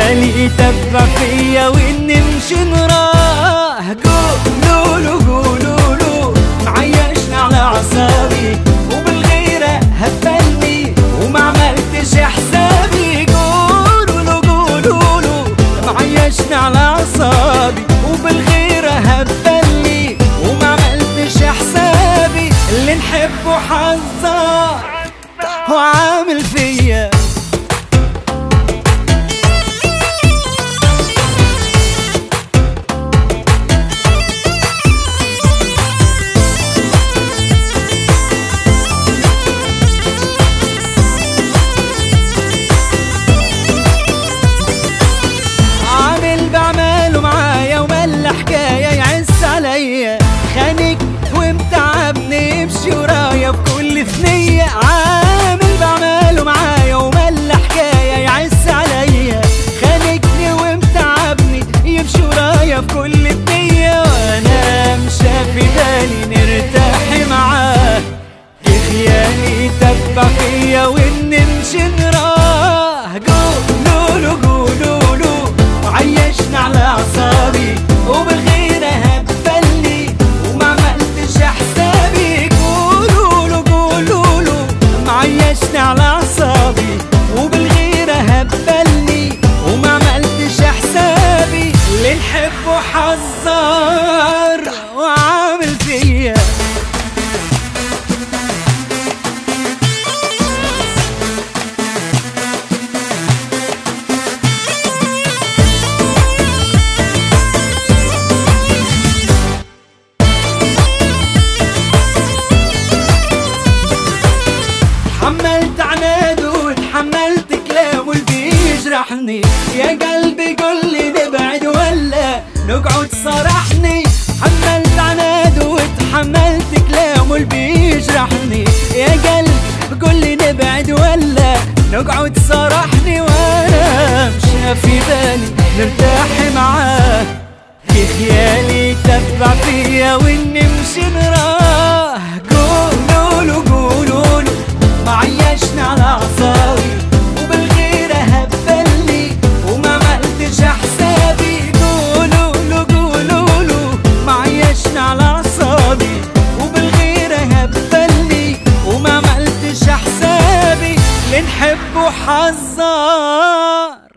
خيالي يتبع فيا ونمشي نراه. قولولو قولولو معيشنا على اعصابي وبالغيرة هبلني وما عملتش حسابي. قولولو قولولو معيشنا على اعصابي وبالغيرة هبلني وما عملتش حسابي. اللي نحبه حذر وعامل فيا خانك ومتعبني يمشي ورايا بكل ثنية. عامل بعمله معايا وملا حكاية يعز عليا. خانكني ومتعبني يمشي ورايا بكل ثنية. وانا مشى في بالي نرتاح معاه خيالي يتبع فيا ونمشي نراه. قولولو قولولو وعيشنا على اعصابي وبالغيرة هبلني وما عملتش حسابي. قولولو قولولو معيشنا على اعصابي وبالغيرة هبلني وما عملتش حسابي. اللي نحبه حذر وعامل فيا تحملت عناده وتحملت كلامه اللي بيجرحني. يا قلبي قول لي نبعد ولا نقعد صرحني. تحملت عناده وتحملت كلامه اللي بيجرحني. يا قلبي قول لي نبعد ولا نقعد صرحني. وانا مشى في بالي نرتاح معاه خيالي يتبع فيا ونمشي نراه. قولولو قولولو معيشنا على اعصابي وبالغيرة هبلني وما عملتش حسابي. قولولو قولولو معيشنا على اعصابي وبالغيرة هبلني وما عملتش حسابي. اللي نحبه حذر